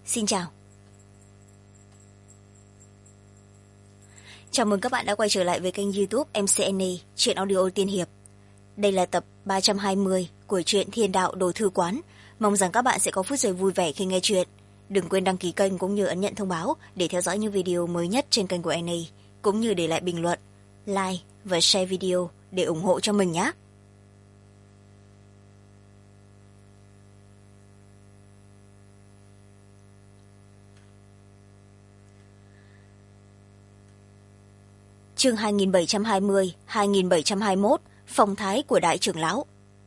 Xin chào. Chào mừng các bạn đã quay trở lại với kênh YouTube MCNA Truyện Audio Tiên Hiệp. Đây là tập 320 của truyện Thiên Đạo Đồ Thư Quán. Mong rằng các bạn sẽ có phút giây vui vẻ khi nghe chuyện. Đừng quên đăng ký kênh cũng như ấn nhận thông báo để theo dõi những video mới nhất trên kênh của NA, cũng như để lại bình luận, like và share video để ủng hộ cho mình nhé. Chương 2720-2721, phong thái của đại trưởng lão.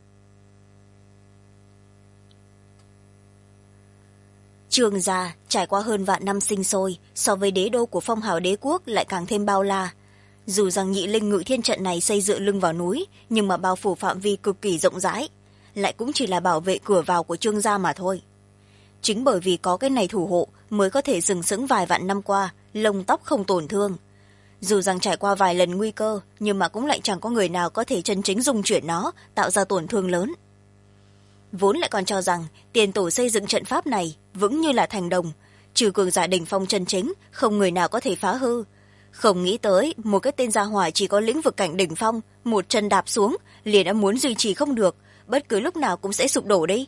Trương gia trải qua hơn vạn năm sinh sôi, so với đế đô của phong hào đế quốc lại càng thêm bao la. Dù rằng nhị linh ngự thiên trận này xây dựa lưng vào núi, nhưng mà bao phủ phạm vi cực kỳ rộng rãi, lại cũng chỉ là bảo vệ cửa vào của Trương gia mà thôi. Chính bởi vì có cái này thủ hộ mới có thể sừng sững vài vạn năm qua, lông tóc không tổn thương. Dù rằng trải qua vài lần nguy cơ, nhưng mà cũng lại chẳng có người nào có thể chân chính dung chuyển nó, tạo ra tổn thương lớn. Vốn lại còn cho rằng tiền tổ xây dựng trận pháp này vững như là thành đồng, trừ cường giả đỉnh phong chân chính, không người nào có thể phá hư. Không nghĩ tới một cái tên gia hỏa chỉ có lĩnh vực cảnh đỉnh phong, một chân đạp xuống liền đã muốn duy trì không được, bất cứ lúc nào cũng sẽ sụp đổ đi.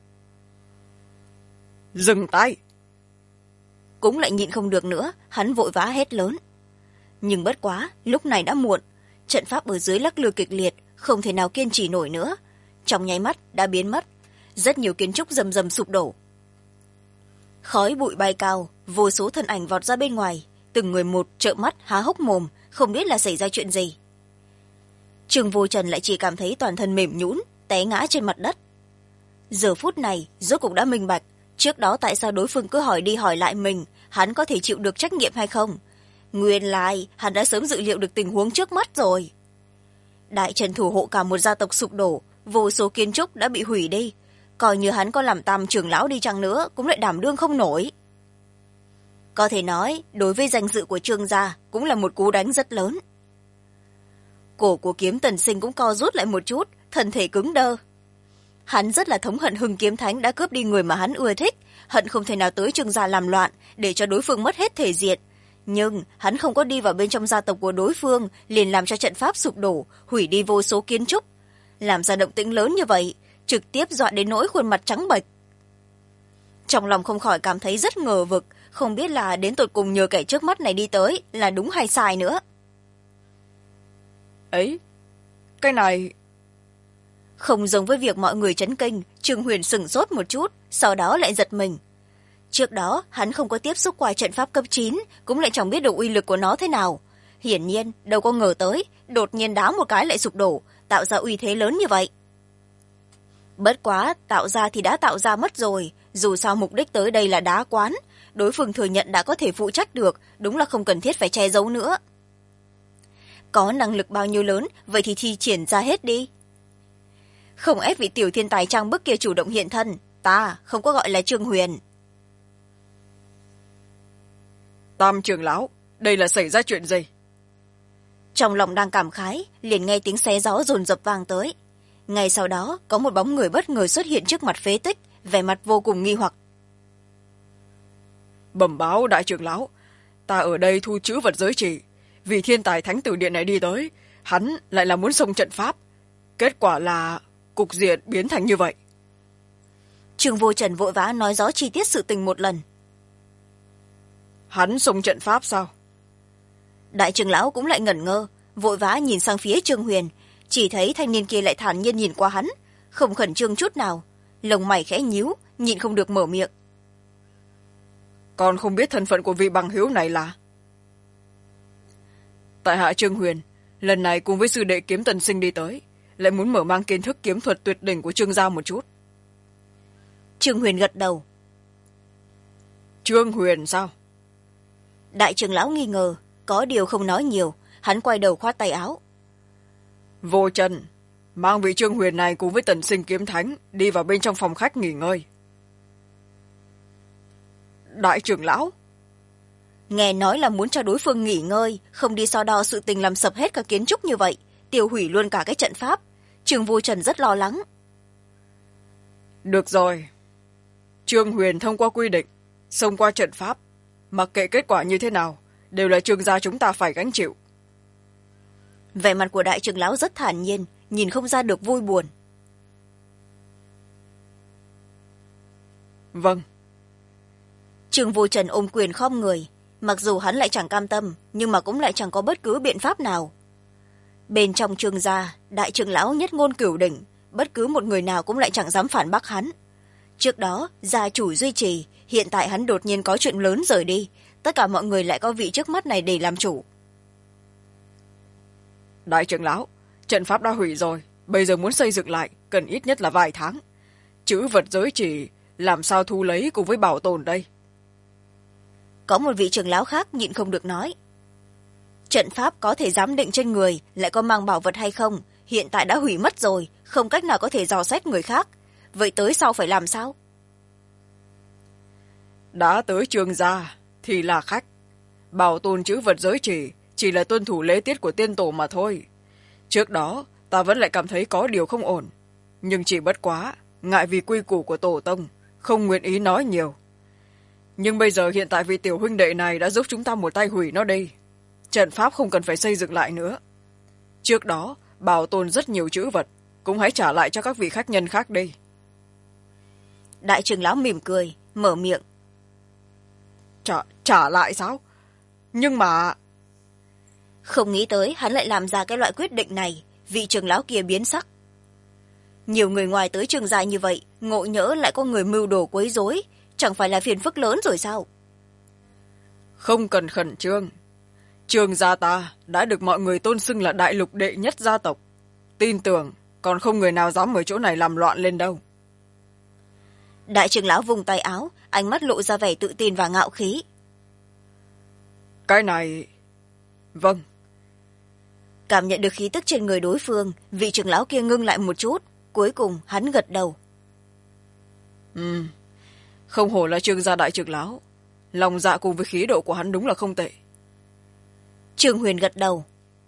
Dừng tay! Cũng lại nhịn không được nữa, hắn vội vã hét lớn. Nhưng bất quá, lúc này đã muộn, trận pháp ở dưới lắc lư kịch liệt, không thể nào kiên trì nổi nữa. Trong nháy mắt đã biến mất, rất nhiều kiến trúc rầm rầm sụp đổ. Khói bụi bay cao, vô số thân ảnh vọt ra bên ngoài, từng người một trợn mắt há hốc mồm, không biết là xảy ra chuyện gì. Trương Vô Trần lại chỉ cảm thấy toàn thân mềm nhũn, té ngã trên mặt đất. Giờ phút này rốt cục đã minh bạch, trước đó tại sao đối phương cứ hỏi đi hỏi lại mình, hắn có thể chịu được trách nhiệm hay không. Nguyên lai hắn đã sớm dự liệu được tình huống trước mắt rồi. Đại trận thủ hộ cả một gia tộc sụp đổ, vô số kiến trúc đã bị hủy đi, coi như hắn có làm tam trưởng lão đi chăng nữa cũng lại đảm đương không nổi. Có thể nói đối với danh dự của Trương gia cũng là một cú đánh rất lớn. Cổ của Kiếm Tần Sinh cũng co rút lại một chút, thân thể cứng đơ. Hắn rất là thống hận Hưng Kiếm Thánh đã cướp đi người mà hắn ưa thích, hận không thể nào tới Trương gia làm loạn để cho đối phương mất hết thể diện. Nhưng hắn không có đi vào bên trong gia tộc của đối phương, liền làm cho trận pháp sụp đổ, hủy đi vô số kiến trúc, làm ra động tĩnh lớn như vậy, trực tiếp dọa đến nỗi khuôn mặt trắng bệch. Trong lòng không khỏi cảm thấy rất ngờ vực, không biết là đến tột cùng nhờ kẻ trước mắt này đi tới là đúng hay sai nữa. Ấy, cái này... Không giống với việc mọi người chấn kinh, Trương Huyền sửng sốt một chút, sau đó lại giật mình. Trước đó hắn không có tiếp xúc qua trận pháp cấp 9, cũng lại chẳng biết được uy lực của nó thế nào. Hiển nhiên đâu có ngờ tới, đột nhiên đá một cái lại sụp đổ, tạo ra uy thế lớn như vậy. Bất quá, tạo ra thì đã tạo ra mất rồi, dù sao mục đích tới đây là đá quán, đối phương thừa nhận đã có thể phụ trách được, đúng là không cần thiết phải che giấu nữa. Có năng lực bao nhiêu lớn, vậy thì thi triển ra hết đi. Không ép vị tiểu thiên tài trang bức kia chủ động hiện thân, ta không có gọi là Trương Huyền. Tam trưởng lão, đây là xảy ra chuyện gì? Trong lòng đang cảm khái, liền nghe tiếng xé gió dồn dập vang tới. Ngay sau đó, có một bóng người bất ngờ xuất hiện trước mặt phế tích, vẻ mặt vô cùng nghi hoặc. Bẩm báo đại trưởng lão, ta ở đây thu trữ vật giới chỉ, vì thiên tài thánh tử điện này đi tới, hắn lại là muốn xông trận pháp. Kết quả là cục diện biến thành như vậy. Trương Vô Trần vội vã nói rõ chi tiết sự tình một lần. Hắn xông trận pháp sao? Đại trưởng lão cũng lại ngẩn ngơ, vội vã nhìn sang phía Trương Huyền, chỉ thấy thanh niên kia lại thản nhiên nhìn qua hắn, không khẩn trương chút nào, lông mày khẽ nhíu, nhịn không được mở miệng. Còn không biết thân phận của vị bằng hữu này là? Tại hạ Trương Huyền, lần này cùng với sư đệ Kiếm Tần Sinh đi tới, lại muốn mở mang kiến thức kiếm thuật tuyệt đỉnh của Trương gia một chút. Trương Huyền gật đầu. Trương Huyền sao? Đại trưởng lão nghi ngờ, có điều không nói nhiều, hắn quay đầu khoát tay áo. Vô Trần, mang vị Trương Huyền này cùng với Tần Sinh Kiếm Thánh đi vào bên trong phòng khách nghỉ ngơi. Đại trưởng lão? Nghe nói là muốn cho đối phương nghỉ ngơi, không đi so đo sự tình làm sập hết cả kiến trúc như vậy, tiêu hủy luôn cả cái trận pháp. Trương Vô Trần rất lo lắng. Được rồi. Trương Huyền thông qua quy định, xông qua trận pháp, mặc kệ kết quả như thế nào đều là Trương gia chúng ta phải gánh chịu. Vẻ mặt của đại trưởng lão rất thản nhiên, nhìn không ra được vui buồn. Vâng. Trương Vô Trần ôm quyền khom người, mặc dù hắn lại chẳng cam tâm nhưng mà cũng lại chẳng có bất cứ biện pháp nào. Bên trong Trương gia, đại trưởng lão nhất ngôn cửu đỉnh, bất cứ một người nào cũng lại chẳng dám phản bác hắn. Trước đó gia chủ duy trì, hiện tại hắn đột nhiên có chuyện lớn rời đi, tất cả mọi người lại có vị trước mắt này để làm chủ. Đại trưởng lão, trận pháp đã hủy rồi, bây giờ muốn xây dựng lại cần ít nhất là vài tháng. Chữ vật giới chỉ làm sao thu lấy cùng với bảo tồn đây? Có một vị trưởng lão khác nhịn không được nói. Trận pháp có thể giám định trên người, lại có mang bảo vật hay không, hiện tại đã hủy mất rồi, không cách nào có thể dò xét người khác. Vậy tới sau phải làm sao? Đã tới Trương gia thì là khách. Bảo tồn chữ vật giới chỉ là tuân thủ lễ tiết của tiên tổ mà thôi. Trước đó ta vẫn lại cảm thấy có điều không ổn, nhưng chỉ bất quá ngại vì quy củ của tổ tông, không nguyện ý nói nhiều. Nhưng bây giờ hiện tại vị tiểu huynh đệ này đã giúp chúng ta một tay hủy nó đi, trận pháp không cần phải xây dựng lại nữa. Trước đó bảo tồn rất nhiều chữ vật, cũng hãy trả lại cho các vị khách nhân khác đi. Đại trưởng lão mỉm cười mở miệng. Trả lại sao? Nhưng mà... Không nghĩ tới hắn lại làm ra cái loại quyết định này, vị trưởng lão kia biến sắc. Nhiều người ngoài tới Trương gia như vậy, ngộ nhỡ lại có người mưu đồ quấy rối, chẳng phải là phiền phức lớn rồi sao? Không cần khẩn trương. Trương gia ta đã được mọi người tôn xưng là đại lục đệ nhất gia tộc. Tin tưởng còn không người nào dám ở chỗ này làm loạn lên đâu. Đại trưởng lão vùng tay áo, ánh mắt lộ ra vẻ tự tin và ngạo khí. Cái này... Vâng. Cảm nhận được khí tức trên người đối phương, vị trưởng lão kia ngưng lại một chút, cuối cùng hắn gật đầu. Không hổ là Trương gia đại trưởng lão, lòng dạ cùng với khí độ của hắn đúng là không tệ. Trương Huyền gật đầu.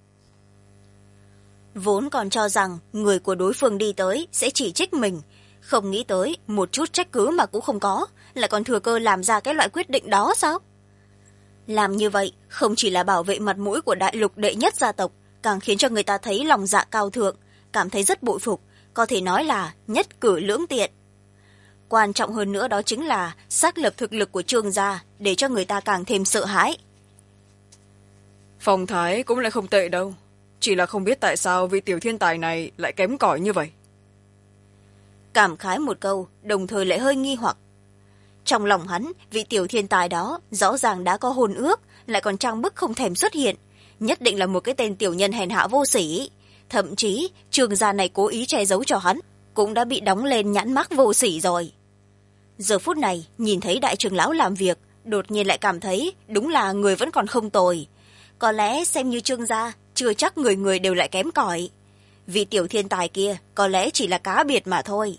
Vốn còn cho rằng người của đối phương đi tới sẽ chỉ trích mình, không nghĩ tới một chút trách cứ mà cũng không có, lại còn thừa cơ làm ra cái loại quyết định đó sao? Làm như vậy không chỉ là bảo vệ mặt mũi của đại lục đệ nhất gia tộc, càng khiến cho người ta thấy lòng dạ cao thượng, cảm thấy rất bội phục, có thể nói là nhất cử lưỡng tiện. Quan trọng hơn nữa đó chính là xác lập thực lực của Trương gia, để cho người ta càng thêm sợ hãi. Phong thái cũng lại không tệ đâu, chỉ là không biết tại sao vị tiểu thiên tài này lại kém cỏi như vậy. Cảm khái một câu, đồng thời lại hơi nghi hoặc. Trong lòng hắn, vị tiểu thiên tài đó rõ ràng đã có hôn ước, lại còn trang bức không thèm xuất hiện, nhất định là một cái tên tiểu nhân hèn hạ vô sỉ. Thậm chí Trương gia này cố ý che giấu cho hắn, cũng đã bị đóng lên nhãn mác vô sỉ rồi. Giờ phút này nhìn thấy đại trưởng lão làm việc, đột nhiên lại cảm thấy đúng là người vẫn còn không tồi. Có lẽ xem như Trương gia, chưa chắc người người đều lại kém cỏi. Vị tiểu thiên tài kia có lẽ chỉ là cá biệt mà thôi.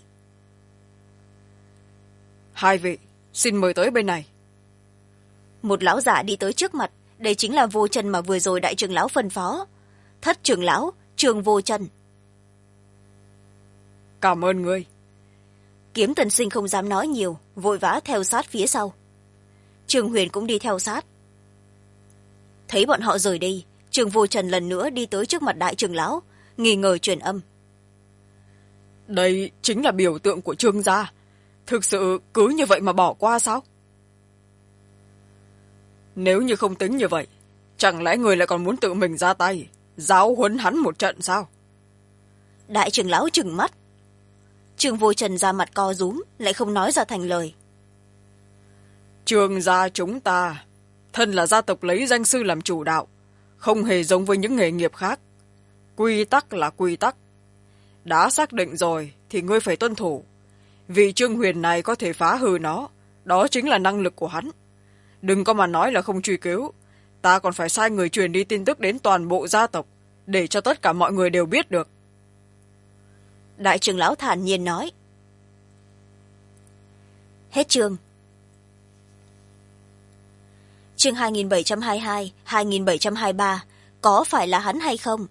Hai vị, xin mời tới bên này. Một lão giả đi tới trước mặt, đây chính là Vô Trần mà vừa rồi đại trưởng lão phân phó. Thất trưởng lão Trương Vô Trần. Cảm ơn ngươi. Kiếm Tần Sinh không dám nói nhiều, vội vã theo sát phía sau. Trương Huyền cũng đi theo sát. Thấy bọn họ rời đi, Trương Vô Trần lần nữa đi tới trước mặt đại trưởng lão, nghi ngờ truyền âm. Đây chính là biểu tượng của Trương gia, thực sự cứ như vậy mà bỏ qua sao? Nếu như không tính như vậy, chẳng lẽ người lại còn muốn tự mình ra tay giáo huấn hắn một trận sao? Đại trưởng lão trừng mắt. Trương Vô Trần ra mặt co rúm, lại không nói ra thành lời. Trương gia chúng ta thân là gia tộc lấy danh sư làm chủ đạo, không hề giống với những nghề nghiệp khác. Quy tắc là quy tắc, đã xác định rồi thì ngươi phải tuân thủ. Vì Trương Huyền này có thể phá hư nó, đó chính là năng lực của hắn. Đừng có mà nói là không truy cứu, ta còn phải sai người truyền đi tin tức đến toàn bộ gia tộc, để cho tất cả mọi người đều biết được. Đại trưởng lão thản nhiên nói. Hết chương. Chương 2722, 2723, có phải là hắn hay không?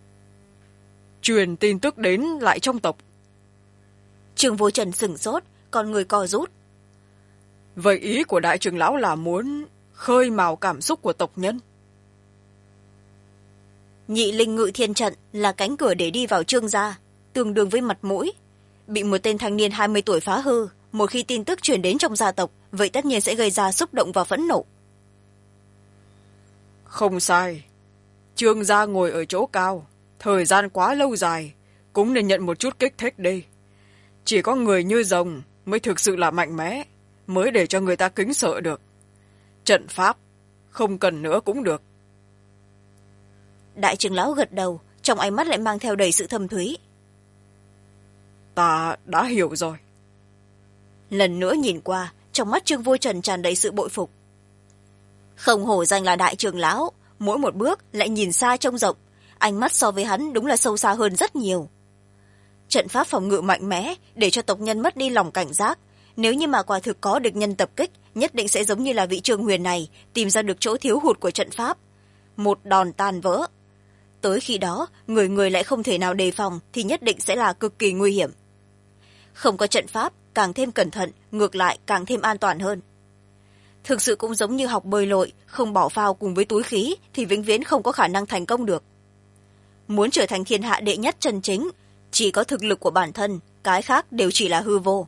Truyền tin tức đến lại trong tộc. Trương Vô Trần sửng sốt, con người co rút. Vậy ý của đại trưởng lão là muốn khơi mào cảm xúc của tộc nhân? Nhị linh ngự thiên trận là cánh cửa để đi vào Trương gia, tương đương với mặt mũi. Bị một tên thanh niên 20 tuổi phá hư, một khi tin tức truyền đến trong gia tộc, vậy tất nhiên sẽ gây ra xúc động và phẫn nộ. Không sai. Trương gia ngồi ở chỗ cao, thời gian quá lâu dài, cũng nên nhận một chút kích thích đi. Chỉ có người như rồng mới thực sự là mạnh mẽ, mới để cho người ta kính sợ được. Trận pháp, không cần nữa cũng được. Đại trưởng lão gật đầu, trong ánh mắt lại mang theo đầy sự thâm thúy. Ta đã hiểu rồi. Lần nữa nhìn qua, trong mắt Trương Vô Trần tràn đầy sự bội phục. Không hổ danh là đại trưởng lão, mỗi một bước lại nhìn xa trông rộng, ánh mắt so với hắn đúng là sâu xa hơn rất nhiều. Trận pháp phòng ngự mạnh mẽ để cho tộc nhân mất đi lòng cảnh giác, nếu như mà quả thực có địch nhân tập kích, nhất định sẽ giống như là vị Trương Huyền này, tìm ra được chỗ thiếu hụt của trận pháp, một đòn tan vỡ. Tới khi đó, người người lại không thể nào đề phòng thì nhất định sẽ là cực kỳ nguy hiểm. Không có trận pháp, càng thêm cẩn thận, ngược lại càng thêm an toàn hơn. Thực sự cũng giống như học bơi lội, không bỏ phao cùng với túi khí thì vĩnh viễn không có khả năng thành công được. Muốn trở thành thiên hạ đệ nhất chân chính, chỉ có thực lực của bản thân, cái khác đều chỉ là hư vô.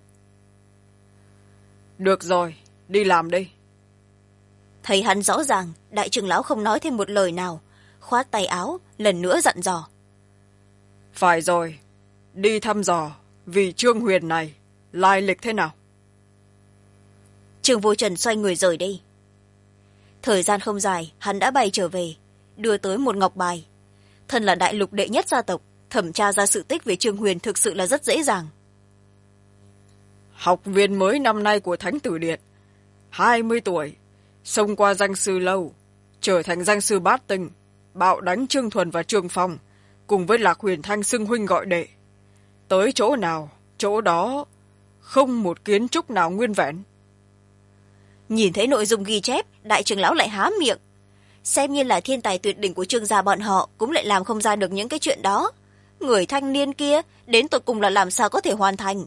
Được rồi, đi làm đi. Thấy hắn rõ ràng, đại trưởng lão không nói thêm một lời nào, khoát tay áo, lần nữa dặn dò. Phải rồi, đi thăm dò vì Trương Huyền này lai lịch thế nào. Trương Vô Trần xoay người rời đi. Thời gian không dài, hắn đã bay trở về, đưa tới một ngọc bài. Thân là đại lục đệ nhất gia tộc, thẩm tra ra sự tích về Trương Huyền thực sự là rất dễ dàng. Học viên mới năm nay của Thánh Tử Điện, 20 tuổi, xông qua danh sư lâu, trở thành danh sư bát tinh, bạo đánh Trương Thuần và Trương Phong, cùng với Lạc Huyền Thanh xưng huynh gọi đệ. Tới chỗ nào, chỗ đó, không một kiến trúc nào nguyên vẹn. Nhìn thấy nội dung ghi chép, đại trưởng lão lại há miệng. Xem như là thiên tài tuyệt đỉnh của Trương gia bọn họ cũng lại làm không ra được những cái chuyện đó. Người thanh niên kia, đến tột cùng là làm sao có thể hoàn thành.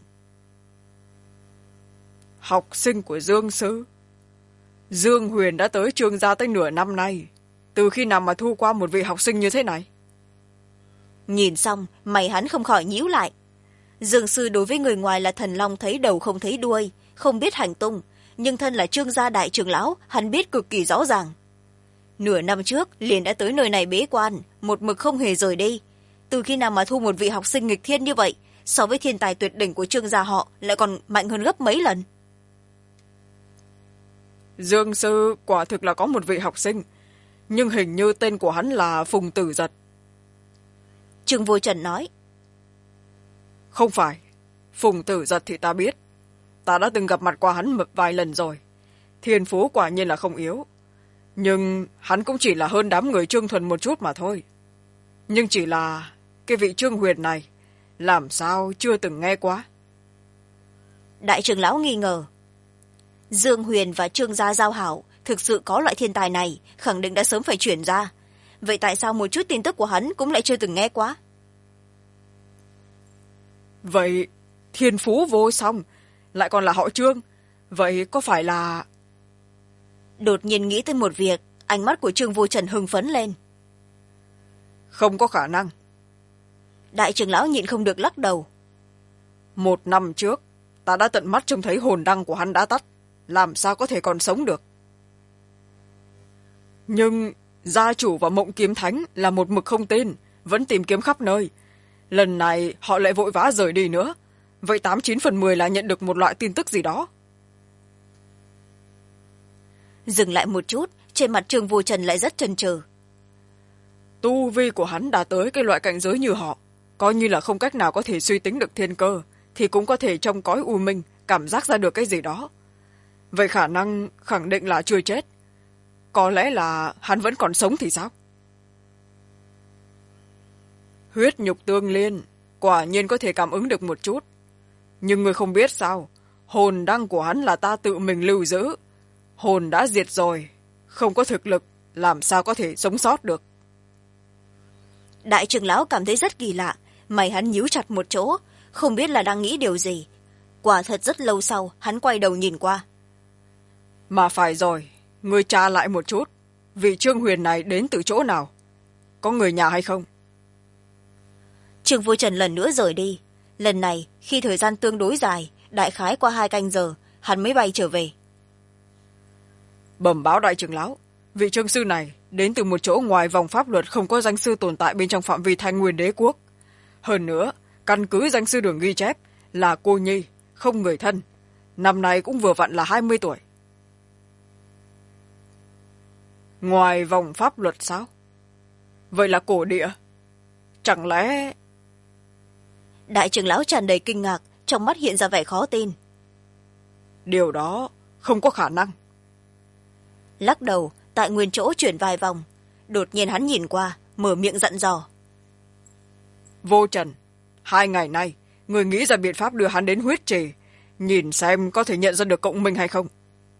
Học sinh của Dương Sư. Dương Huyền đã tới Trương gia tới nửa năm nay. Từ khi nào mà thu qua một vị học sinh như thế này? Nhìn xong, mày hắn không khỏi nhíu lại. Dương Sư đối với người ngoài là thần long thấy đầu không thấy đuôi, không biết hành tung, nhưng thân là Trương gia đại trưởng lão, hắn biết cực kỳ rõ ràng. Nửa năm trước, liền đã tới nơi này bế quan, một mực không hề rời đi. Từ khi nào mà thu một vị học sinh nghịch thiên như vậy, so với thiên tài tuyệt đỉnh của Trương gia họ lại còn mạnh hơn gấp mấy lần. Dương Sư quả thực là có một vị học sinh, nhưng hình như tên của hắn là Phùng Tử Giật. Trương Vô Trần nói. Không phải, Phùng Tử Giật thì ta biết. Ta đã từng gặp mặt qua hắn vài lần rồi. Thiên phú quả nhiên là không yếu. Nhưng hắn cũng chỉ là hơn đám người Trương Thuần một chút mà thôi. Nhưng chỉ là cái vị Trương Huyền này, làm sao chưa từng nghe qua. Đại trưởng lão nghi ngờ. Dương Huyền và Trương gia giao hảo, thực sự có loại thiên tài này, khẳng định đã sớm phải chuyển ra. Vậy tại sao một chút tin tức của hắn cũng lại chưa từng nghe qua? Vậy thiên phú vô song, lại còn là họ Trương. Vậy có phải là... Đột nhiên nghĩ tới một việc, ánh mắt của Trương Vô Trần hưng phấn lên. Không có khả năng. Đại trưởng lão nhịn không được lắc đầu. 1 năm trước, ta đã tận mắt trông thấy hồn đăng của hắn đã tắt. Làm sao có thể còn sống được? Nhưng gia chủ và Mộng Kiếm Thánh là một mực không tin, vẫn tìm kiếm khắp nơi. Lần này họ lại vội vã rời đi nữa. Vậy 89/10 là nhận được một loại tin tức gì đó. Dừng lại một chút, trên mặt Trương Vô Trần lại rất chần chừ. Tu vi của hắn đã tới cái loại cảnh giới như họ, coi như là không cách nào có thể suy tính được thiên cơ, thì cũng có thể trong cõi u minh cảm giác ra được cái gì đó. Vậy khả năng khẳng định là chưa chết. Có lẽ là hắn vẫn còn sống thì sao? Huyết nhục tương liên, quả nhiên có thể cảm ứng được một chút. Nhưng người không biết sao, hồn đăng của hắn là ta tự mình lưu giữ. Hồn đã diệt rồi, không có thực lực, làm sao có thể sống sót được. Đại trưởng lão cảm thấy rất kỳ lạ, mày hắn nhíu chặt một chỗ, không biết là đang nghĩ điều gì. Quả thật rất lâu sau hắn quay đầu nhìn qua. Mà phải rồi, người tra lại một chút, vị Trương Huyền này đến từ chỗ nào, có người nhà hay không? Trương Vô Trần lần nữa rời đi. Lần này khi thời gian tương đối dài, đại khái qua 2 canh giờ hắn mới bay trở về. Bẩm báo đại trưởng lão, vị trương sư này đến từ một chỗ ngoài vòng pháp luật không có danh sư tồn tại bên trong phạm vi Thanh Nguyên Đế quốc. Hơn nữa, căn cứ danh sư đường ghi chép là cô nhi, không người thân, năm nay cũng vừa vặn là 20 tuổi. Ngoài vòng pháp luật sao? Vậy là cổ địa? Chẳng lẽ... Đại trưởng lão tràn đầy kinh ngạc, trong mắt hiện ra vẻ khó tin. Điều đó không có khả năng. Lắc đầu, tại nguyên chỗ chuyển vài vòng. Đột nhiên hắn nhìn qua, mở miệng dặn dò. Vô Trần, 2 ngày nay, người nghĩ ra biện pháp đưa hắn đến huyết trì, nhìn xem có thể nhận ra được cộng minh hay không.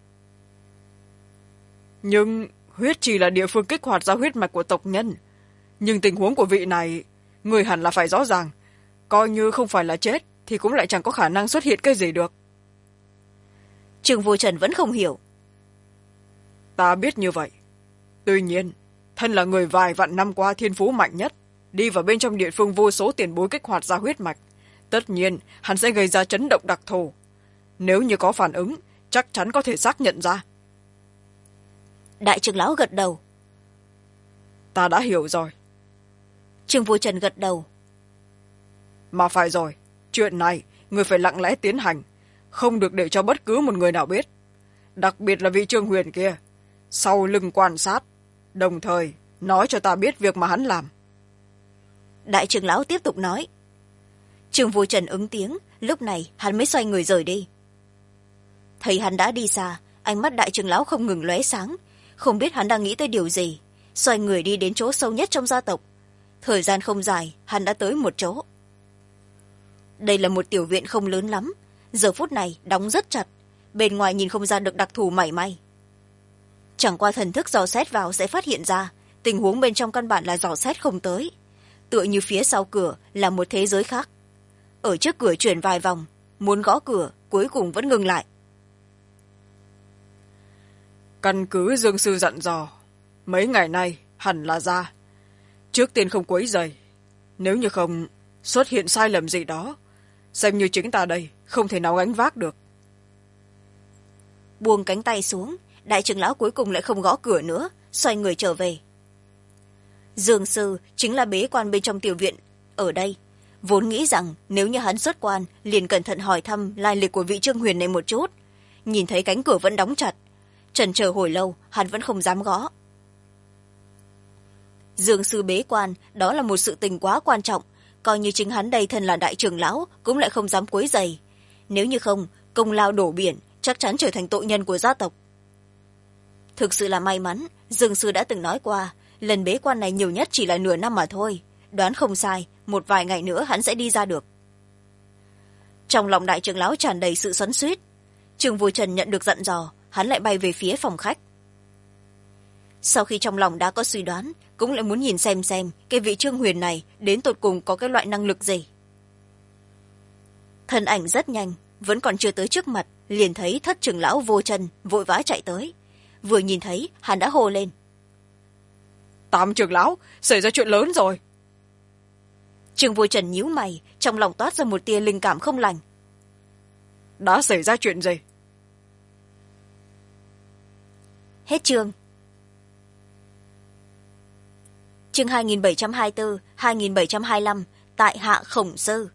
Nhưng huyết trì là địa phương kích hoạt ra huyết mạch của tộc nhân. Nhưng tình huống của vị này, người hẳn là phải rõ ràng. Coi như không phải là chết, thì cũng lại chẳng có khả năng xuất hiện cái gì được. Trương Vô Trần vẫn không hiểu. Ta biết như vậy. Tuy nhiên, thân là người vài vạn năm qua thiên phú mạnh nhất, đi vào bên trong địa phương vô số tiền bối kích hoạt ra huyết mạch, tất nhiên hắn sẽ gây ra chấn động đặc thù. Nếu như có phản ứng, chắc chắn có thể xác nhận ra. Đại trưởng lão gật đầu. Ta đã hiểu rồi. Trương Vô Trần gật đầu. Mà phải rồi, chuyện này người phải lặng lẽ tiến hành, không được để cho bất cứ một người nào biết. Đặc biệt là vị Trương Huyền kia, sau lưng quan sát, đồng thời nói cho ta biết việc mà hắn làm. Đại trưởng lão tiếp tục nói. Trương Vô Trần ứng tiếng, lúc này hắn mới xoay người rời đi. Thấy hắn đã đi xa, ánh mắt đại trưởng lão không ngừng lóe sáng, không biết hắn đang nghĩ tới điều gì, xoay người đi đến chỗ sâu nhất trong gia tộc. Thời gian không dài, hắn đã tới một chỗ. Đây là một tiểu viện không lớn lắm, giờ phút này đóng rất chặt, bên ngoài nhìn không ra được đặc thù mảy may. Chẳng qua thần thức dò xét vào sẽ phát hiện ra tình huống bên trong căn bản là dò xét không tới, tựa như phía sau cửa là một thế giới khác. Ở trước cửa chuyển vài vòng, muốn gõ cửa cuối cùng vẫn ngừng lại. Căn cứ Dương sư dặn dò, mấy ngày nay hẳn là ra, trước tiên không quấy rầy, nếu như không xuất hiện sai lầm gì đó, xem như chính ta đây không thể nào gánh vác được. Buông cánh tay xuống, đại trưởng lão cuối cùng lại không gõ cửa nữa, xoay người trở về. Dương sư chính là bế quan bên trong tiểu viện ở đây, vốn nghĩ rằng nếu như hắn xuất quan liền cẩn thận hỏi thăm lai lịch của vị Trương Huyền này một chút. Nhìn thấy cánh cửa vẫn đóng chặt, chần chờ hồi lâu hắn vẫn không dám gõ. Dương sư bế quan đó là một sự tình quá quan trọng, coi như chính hắn đây thân là đại trưởng lão cũng lại không dám quấy rầy. Nếu như không, công lao đổ biển, chắc chắn trở thành tội nhân của gia tộc. Thực sự là may mắn, Dương sư đã từng nói qua, lần bế quan này nhiều nhất chỉ là nửa năm mà thôi, đoán không sai, một vài ngày nữa hắn sẽ đi ra được. Trong lòng đại trưởng lão tràn đầy sự xoắn xuýt. Trương Vô Trần nhận được dặn dò, hắn lại bay về phía phòng khách. Sau khi trong lòng đã có suy đoán, cũng lại muốn nhìn xem cái vị Trương Huyền này đến tột cùng có cái loại năng lực gì. Thân ảnh rất nhanh, vẫn còn chưa tới trước mặt, liền thấy thất trưởng lão Vô Trần vội vã chạy tới. Vừa nhìn thấy, hắn đã hô lên. Tam trưởng lão, xảy ra chuyện lớn rồi. Trương Vô Trần nhíu mày, trong lòng toát ra một tia linh cảm không lành. Đã xảy ra chuyện gì? Hết chương. Chương 2724, 2725, tại Hạ Khổng Sư.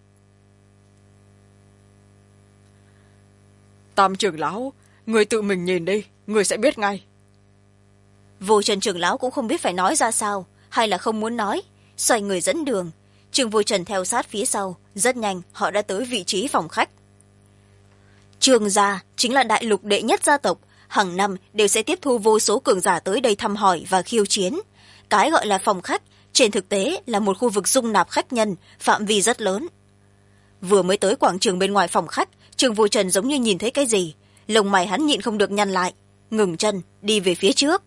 Tam trưởng lão, người tự mình nhìn đi, người sẽ biết ngay. Vô Trần trưởng lão cũng không biết phải nói ra sao, hay là không muốn nói, xoay người dẫn đường. Trương Vô Trần theo sát phía sau, rất nhanh họ đã tới vị trí phòng khách. Trương gia chính là đại lục đệ nhất gia tộc, hàng năm đều sẽ tiếp thu vô số cường giả tới đây thăm hỏi và khiêu chiến. Cái gọi là phòng khách, trên thực tế là một khu vực dung nạp khách nhân, phạm vi rất lớn. Vừa mới tới quảng trường bên ngoài phòng khách, Trương Vô Trần giống như nhìn thấy cái gì, lông mày hắn nhịn không được nhăn lại, ngừng chân đi về phía trước.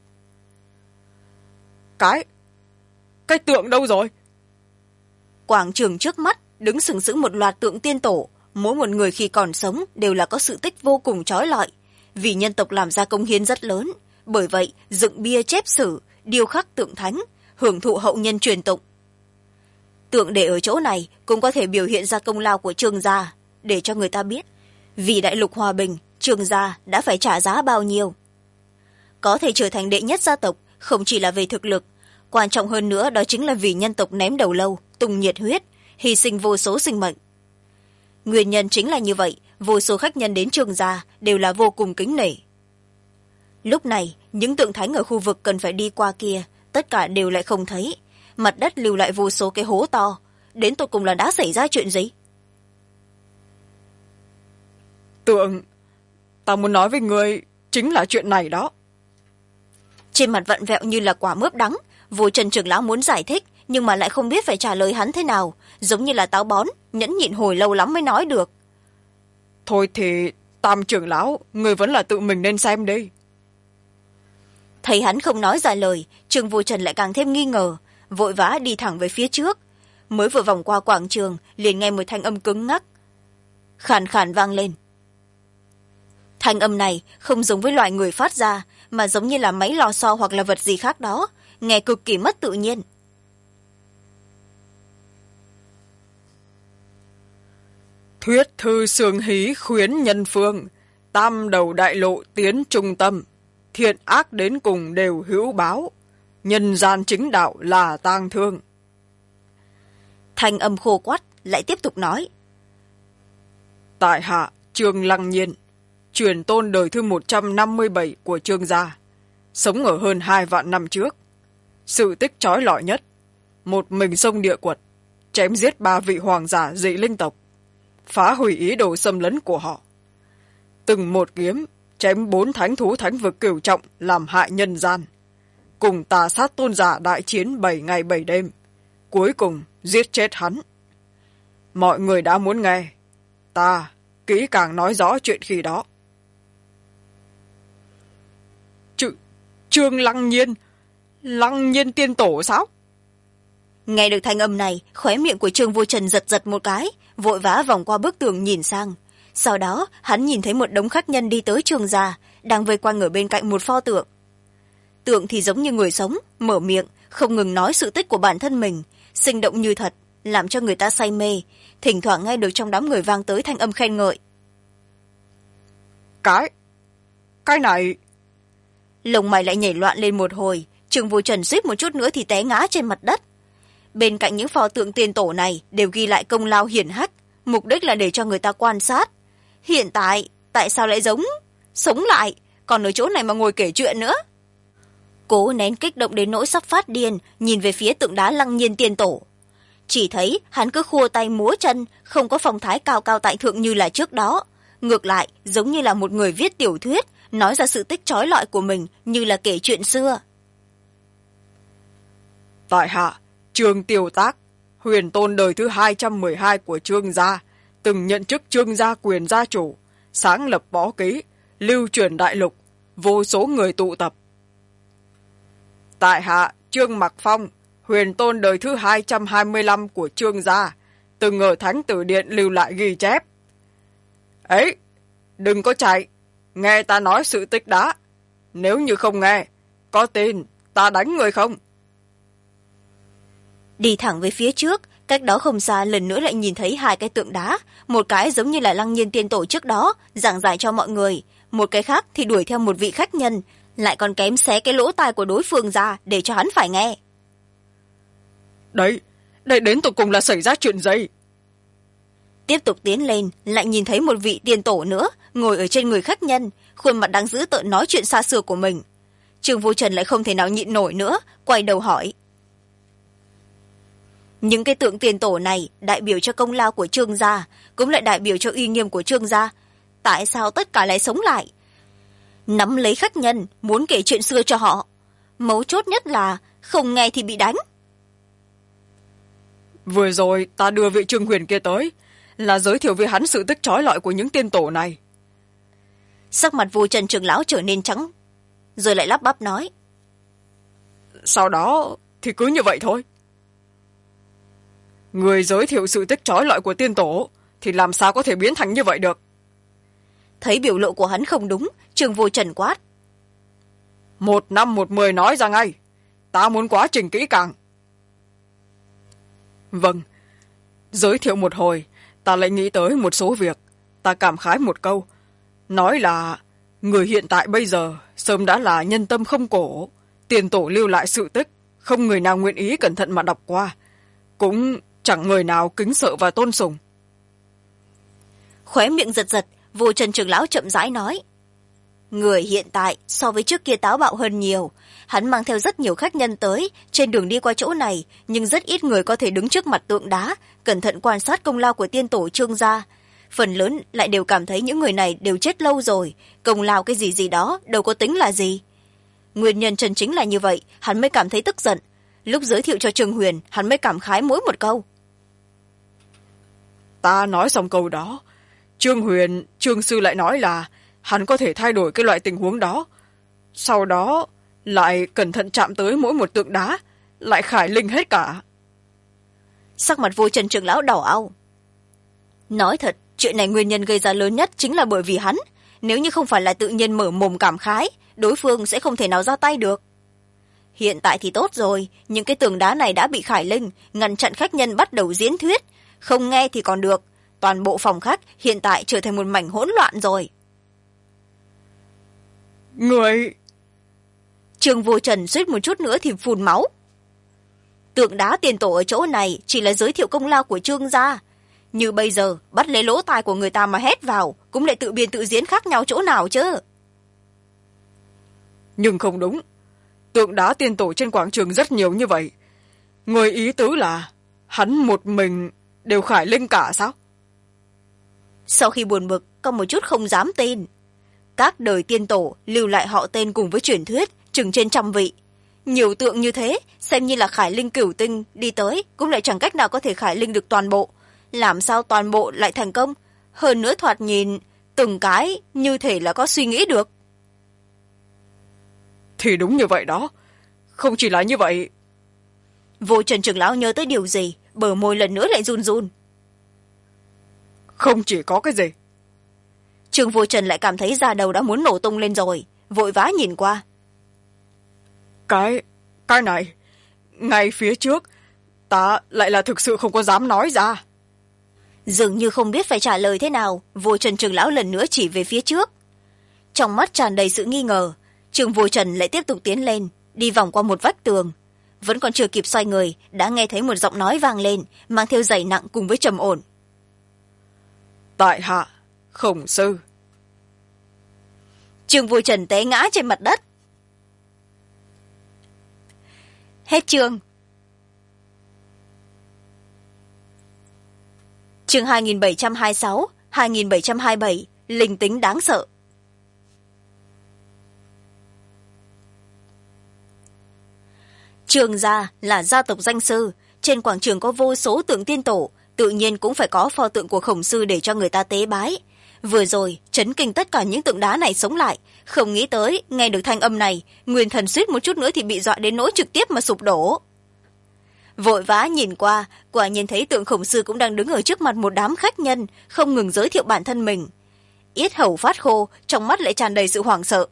Cái tượng đâu rồi? Quảng trường trước mắt đứng sừng sững một loạt tượng tiên tổ, mỗi một người khi còn sống đều là có sự tích vô cùng trói lọi, vì nhân tộc làm ra công hiến rất lớn, bởi vậy dựng bia chép sử, điêu khắc tượng thánh, hưởng thụ hậu nhân truyền tụng. Tượng để ở chỗ này cũng có thể biểu hiện ra công lao của Trương gia, để cho người ta biết vì đại lục hòa bình, Trương gia đã phải trả giá bao nhiêu. Có thể trở thành đệ nhất gia tộc không chỉ là về thực lực, quan trọng hơn nữa đó chính là vì nhân tộc ném đầu lâu, tung nhiệt huyết, hy sinh vô số sinh mệnh. Nguyên nhân chính là như vậy, vô số khách nhân đến Trương gia đều là vô cùng kính nể. Lúc này, những tượng thánh ở khu vực cần phải đi qua kia, tất cả đều lại không thấy. Mặt đất lưu lại vô số cái hố to. Đến tột cùng là đã xảy ra chuyện gì? Tượng, ta muốn nói với người chính là chuyện này đó. Trên mặt vặn vẹo như là quả mướp đắng, Vô Trần trưởng lão muốn giải thích, nhưng mà lại không biết phải trả lời hắn thế nào, giống như là táo bón, nhẫn nhịn hồi lâu lắm mới nói được. Thôi thì, Tam trưởng lão, người vẫn là tự mình nên xem đi. Thấy hắn không nói ra lời, Trương Vô Trần lại càng thêm nghi ngờ, vội vã đi thẳng về phía trước. Mới vừa vòng qua quảng trường, liền nghe một thanh âm cứng ngắc khàn khàn vang lên. Thanh âm này không giống với loài người phát ra, mà giống như là máy lò xo hoặc là vật gì khác đó, nghe cực kỳ mất tự nhiên. Thuyết thư sương hí khuyến nhân phương, tam đầu đại lộ tiến trung tâm, thiện ác đến cùng đều hữu báo, nhân gian chính đạo là tang thương. Thanh âm khô quắt lại tiếp tục nói. Tại hạ Trương Lăng Nhiên, truyền tôn đời thứ 157 của Trương gia, sống ở hơn 2 vạn năm trước. Sự tích trói lọi nhất, một mình sông địa quật, chém giết 3 vị hoàng giả dị linh tộc, phá hủy ý đồ xâm lấn của họ. Từng một kiếm chém 4 thánh thú thánh vực cửu trọng làm hại nhân gian, cùng tà sát tôn giả đại chiến 7 ngày 7 đêm, cuối cùng giết chết hắn. Mọi người đã muốn nghe, ta kỹ càng nói rõ chuyện khi đó. Trương Lăng Nhiên tiên tổ sao? Nghe được thanh âm này, khóe miệng của Trương Vô Trần giật giật một cái, vội vã vòng qua bức tường nhìn sang. Sau đó hắn nhìn thấy một đống khách nhân đi tới Trương gia, đang vây quanh ở bên cạnh một pho tượng. Tượng thì giống như người sống, mở miệng không ngừng nói sự tích của bản thân mình, sinh động như thật, làm cho người ta say mê. Thỉnh thoảng nghe được trong đám người vang tới thanh âm khen ngợi. Cái này... Lồng mày lại nhảy loạn lên một hồi, Trương Vô Trần suýt một chút nữa thì té ngã trên mặt đất. Bên cạnh những pho tượng tiên tổ này đều ghi lại công lao hiển hách, mục đích là để cho người ta quan sát. Hiện tại sao lại sống lại, còn ở chỗ này mà ngồi kể chuyện nữa? Cố nén kích động đến nỗi sắp phát điên, nhìn về phía tượng đá Lăng Nhiên tiên tổ. Chỉ thấy hắn cứ khua tay múa chân, không có phong thái cao cao tại thượng như là trước đó. Ngược lại, giống như là một người viết tiểu thuyết, nói ra sự tích trói lọi của mình như là kể chuyện xưa. Tại hạ, Trương Tiêu Tác, huyền tôn đời thứ 212 của Trương gia, từng nhận chức Trương gia quyền gia chủ, sáng lập võ ký, lưu truyền đại lục, vô số người tụ tập. Tại hạ, Trương Mặc Phong, huyền tôn đời thứ 225 của Trương gia, từng ở Thánh Tử Điện lưu lại ghi chép. Ấy, đừng có chạy, nghe ta nói sự tích đã. Nếu như không nghe, có tin ta đánh người không? Đi thẳng về phía trước, cách đó không xa lần nữa lại nhìn thấy 2 cái tượng đá, một cái giống như là Lăng Nhiên tiên tổ trước đó, giảng giải cho mọi người, một cái khác thì đuổi theo một vị khách nhân, lại còn kém xé cái lỗ tai của đối phương ra để cho hắn phải nghe. Đây đến tụi cùng là xảy ra chuyện gì? Tiếp tục tiến lên, lại nhìn thấy một vị tiên tổ nữa, ngồi ở trên người khách nhân, khuôn mặt đáng dữ tợn nói chuyện xa xưa của mình. Trương Vô Trần lại không thể nào nhịn nổi nữa, quay đầu hỏi. Những cái tượng tiên tổ này đại biểu cho công lao của Trương gia, cũng lại đại biểu cho uy nghiêm của Trương gia. Tại sao tất cả lại sống lại? Nắm lấy khách nhân, muốn kể chuyện xưa cho họ. Mấu chốt nhất là không nghe thì bị đánh. Vừa rồi ta đưa vị Trương Huyền kia tới, là giới thiệu với hắn sự tích trói lọi của những tiên tổ này. Sắc mặt Vô Trần trưởng lão trở nên trắng, rồi lại lắp bắp nói. Sau đó thì cứ như vậy thôi. Người giới thiệu sự tích trói lọi của tiên tổ thì làm sao có thể biến thành như vậy được. Thấy biểu lộ của hắn không đúng, Trương Vô Trần quát: 1 năm 1 10 nói ra ngay, ta muốn quá trình kỹ càng. Vâng, giới thiệu một hồi, ta lại nghĩ tới một số việc. Ta cảm khái một câu, nói là người hiện tại bây giờ sớm đã là nhân tâm không cổ, tiền tổ lưu lại sự tích, không người nào nguyện ý cẩn thận mà đọc qua, cũng chẳng người nào kính sợ và tôn sùng. Khóe miệng giật giật, Vô Trần trưởng lão chậm rãi nói: người hiện tại so với trước kia táo bạo hơn nhiều. Hắn mang theo rất nhiều khách nhân tới, trên đường đi qua chỗ này, nhưng rất ít người có thể đứng trước mặt tượng đá, cẩn thận quan sát công lao của tiên tổ Trương gia. Phần lớn lại đều cảm thấy những người này đều chết lâu rồi, công lao cái gì gì đó đâu có tính là gì. Nguyên nhân chân chính là như vậy, hắn mới cảm thấy tức giận. Lúc giới thiệu cho Trương Huyền, hắn mới cảm khái mỗi một câu. Ta nói xong câu đó, Trương Huyền, Trương sư lại nói là hắn có thể thay đổi cái loại tình huống đó. Sau đó lại cẩn thận chạm tới mỗi một tượng đá, lại khải linh hết cả. Sắc mặt Vô Trần trưởng lão đỏ au. Nói thật, chuyện này nguyên nhân gây ra lớn nhất chính là bởi vì hắn. Nếu như không phải là tự nhiên mở mồm cảm khái, đối phương sẽ không thể nào ra tay được. Hiện tại thì tốt rồi, những cái tường đá này đã bị khải linh, ngăn chặn khách nhân bắt đầu diễn thuyết. Không nghe thì còn được, toàn bộ phòng khách hiện tại trở thành một mảnh hỗn loạn rồi. Người... Trương Vô Trần suýt một chút nữa thì phun máu. Tượng đá tiền tổ ở chỗ này chỉ là giới thiệu công lao của Trương gia. Như bây giờ bắt lấy lỗ tai của người ta mà hét vào, cũng lại tự biên tự diễn khác nhau chỗ nào chứ. Nhưng không đúng, tượng đá tiên tổ trên quảng trường rất nhiều như vậy, người ý tứ là hắn một mình đều khải linh cả sao? Sau khi buồn bực, có một chút không dám tin. Các đời tiên tổ lưu lại họ tên cùng với truyền thuyết chừng trên 100 vị. Nhiều tượng như thế, xem như là khải linh cửu tinh đi tới, cũng lại chẳng cách nào có thể khải linh được toàn bộ. Làm sao toàn bộ lại thành công? Hơn nữa thoạt nhìn, từng cái như thể là có suy nghĩ được. Thì đúng như vậy đó. Không chỉ là như vậy. Vô Trần trưởng lão nhớ tới điều gì, bờ môi lần nữa lại run run. Không chỉ có cái gì. Trương Vô Trần lại cảm thấy da đầu đã muốn nổ tung lên rồi, vội vã nhìn qua. Cái này, ngay phía trước, ta lại là thực sự không có dám nói ra. Dường như không biết phải trả lời thế nào, Vô Trần trưởng lão lần nữa chỉ về phía trước. Trong mắt tràn đầy sự nghi ngờ, Trương Vô Trần lại tiếp tục tiến lên, đi vòng qua một vách tường. Vẫn còn chưa kịp xoay người, đã nghe thấy một giọng nói vang lên, mang theo dày nặng cùng với trầm ổn. Tại hạ, Khổng sư. Trương Vô Trần té ngã trên mặt đất. Hết chương. Chương 2726, 2727, linh tính đáng sợ. Trương gia là gia tộc danh sư, trên quảng trường có vô số tượng tiên tổ, tự nhiên cũng phải có pho tượng của Khổng sư để cho người ta tế bái. Vừa rồi, chấn kinh tất cả những tượng đá này sống lại, không nghĩ tới, nghe được thanh âm này, nguyên thần suýt một chút nữa thì bị dọa đến nỗi trực tiếp mà sụp đổ. Vội vã nhìn qua, quả nhiên thấy tượng Khổng sư cũng đang đứng ở trước mặt một đám khách nhân, không ngừng giới thiệu bản thân mình. Yết hầu phát khô, trong mắt lại tràn đầy sự hoảng sợ.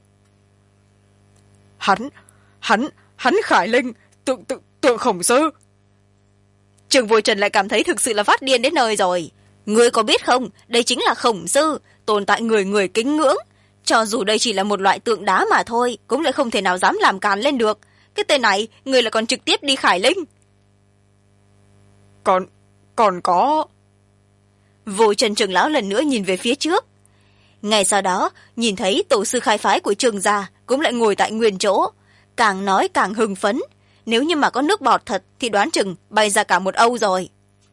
Hắn khải linh, tượng Khổng sư. Trương Vô Trần lại cảm thấy thực sự là phát điên đến nơi rồi. Ngươi có biết không, đây chính là Khổng sư, tồn tại người người kính ngưỡng. Cho dù đây chỉ là một loại tượng đá mà thôi, cũng lại không thể nào dám làm càn lên được. Cái tên này, ngươi lại còn trực tiếp đi khải linh. Còn có... Vô Trần trưởng lão lần nữa nhìn về phía trước. Ngay sau đó, nhìn thấy tổ sư khai phái của Trương gia cũng lại ngồi tại nguyên chỗ. Càng nói càng hưng phấn. Nếu như mà có nước bọt thật thì đoán chừng bay ra cả một âu rồi.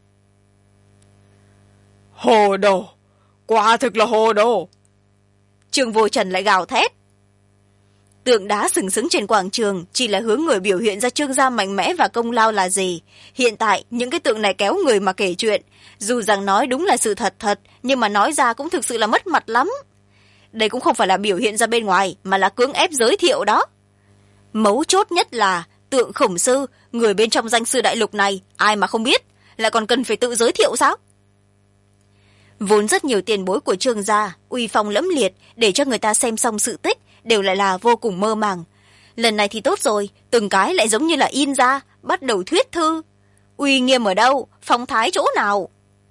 Hồ đồ! Quả thực là hồ đồ! Trương Vô Trần lại gào thét. Tượng đá sừng sững trên quảng trường chỉ là hướng người biểu hiện ra Trương gia mạnh mẽ và công lao là gì. Hiện tại những cái tượng này kéo người mà kể chuyện. Dù rằng nói đúng là sự thật nhưng mà nói ra cũng thực sự là mất mặt lắm. Đây cũng không phải là biểu hiện ra bên ngoài mà là cưỡng ép giới thiệu đó. Mấu chốt nhất là tượng Khổng sư, người bên trong danh sư đại lục này ai mà không biết, lại còn cần phải tự giới thiệu sao? Vốn rất nhiều tiền bối của Trương gia uy phong lẫm liệt, để cho người ta xem xong sự tích đều lại là vô cùng mơ màng. Lần này thì tốt rồi, từng cái lại giống như là in ra, bắt đầu thuyết thư. Uy nghiêm ở đâu, phong thái chỗ nào?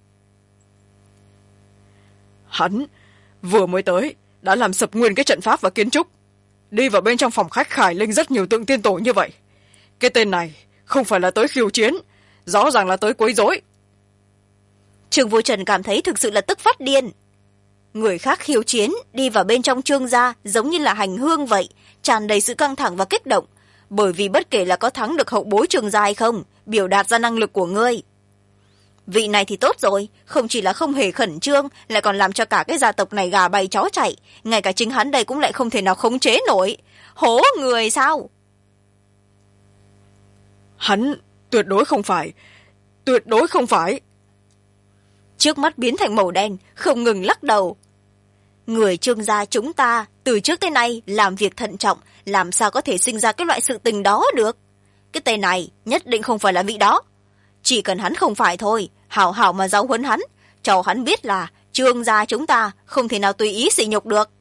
Hắn vừa mới tới đã làm sập nguyên cái trận pháp và kiến trúc, đi vào bên trong phòng khách Khải Linh rất nhiều tượng tiên tổ như vậy. Cái tên này không phải là tới khiêu chiến, rõ ràng là tới quấy rối. Trương Vô Trần cảm thấy thực sự là tức phát điên. Người khác khiêu chiến đi vào bên trong Trương gia giống như là hành hương vậy, tràn đầy sự căng thẳng và kích động, bởi vì bất kể là có thắng được hậu bối Trương gia hay không, biểu đạt ra năng lực của ngươi. Vị này thì tốt rồi, không chỉ là không hề khẩn trương, lại còn làm cho cả cái gia tộc này gà bay chó chạy, ngay cả chính hắn đây cũng lại không thể nào khống chế nổi. Hố người sao? Hắn tuyệt đối không phải, tuyệt đối không phải. Trước mắt biến thành màu đen, không ngừng lắc đầu. Người Trương gia chúng ta từ trước tới nay làm việc thận trọng, làm sao có thể sinh ra cái loại sự tình đó được? Cái tên này nhất định không phải là vị đó. Chỉ cần hắn không phải thôi, hảo hảo mà giáo huấn hắn, cho hắn biết là Trương gia chúng ta không thể nào tùy ý sỉ nhục được.